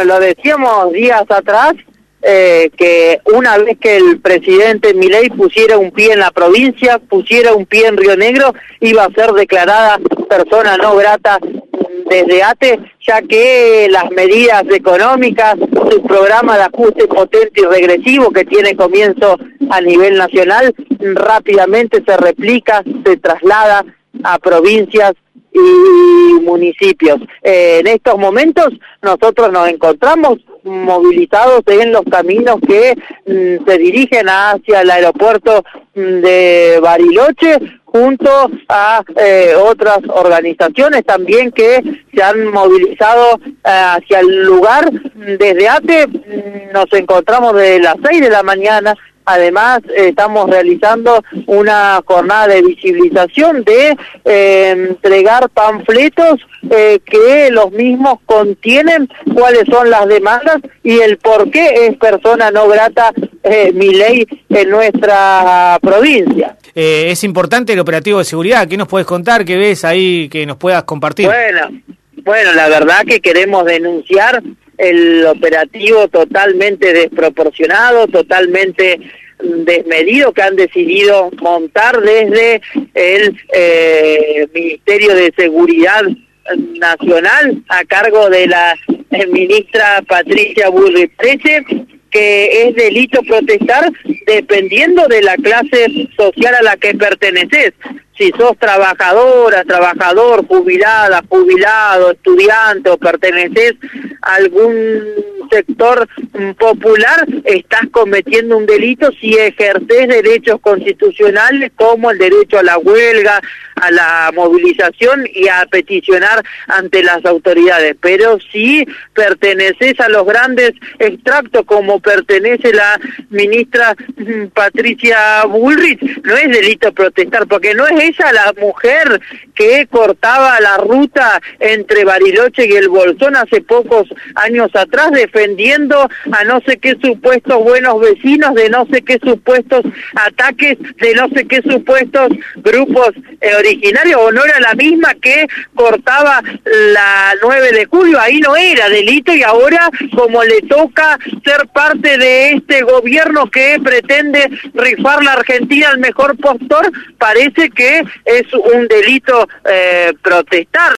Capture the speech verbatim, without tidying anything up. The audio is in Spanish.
lo decíamos días atrás, eh, que una vez que el presidente Milei pusiera un pie en la provincia, pusiera un pie en Río Negro, iba a ser declarada persona no grata desde ATE, ya que las medidas económicas, su programa de ajuste potente y regresivo que tiene comienzo a nivel nacional, rápidamente se replica, se traslada a provincias y municipios. Eh, en estos momentos nosotros nos encontramos movilizados en los caminos que mm, se dirigen hacia el aeropuerto mm, de Bariloche, junto a eh, otras organizaciones también que se han movilizado eh, hacia el lugar. Desde ATE mm, nos encontramos desde las seis de la mañana. Además, eh, estamos realizando una jornada de visibilización, de eh, entregar panfletos eh, que los mismos contienen cuáles son las demandas y el por qué es persona no grata eh, Milei en nuestra provincia. Eh, es importante el operativo de seguridad. ¿Qué nos puedes contar? ¿Qué ves ahí que nos puedas compartir? Bueno, bueno, la verdad que queremos denunciar el operativo totalmente desproporcionado, totalmente desmedido que han decidido montar desde el eh, Ministerio de Seguridad Nacional a cargo de la eh, ministra Patricia Bullrich, que es delito protestar dependiendo de la clase social a la que perteneces. Si sos trabajadora, trabajador, jubilada, jubilado, estudiante o perteneces a algún sector popular, estás cometiendo un delito si ejerces derechos constitucionales como el derecho a la huelga, a la movilización y a peticionar ante las autoridades. Pero si perteneces a los grandes extractos como pertenece la ministra Patricia Bullrich, no es delito protestar, porque no es esa la mujer que cortaba la ruta entre Bariloche y el Bolsón hace pocos años atrás, defendiendo a no sé qué supuestos buenos vecinos, de no sé qué supuestos ataques, de no sé qué supuestos grupos eh, originarios. ¿O no era la misma que cortaba la nueve de julio? Ahí no era delito, y ahora, como le toca ser parte de este gobierno que pretende rifar la Argentina al mejor postor, parece que es un delito eh, protestar.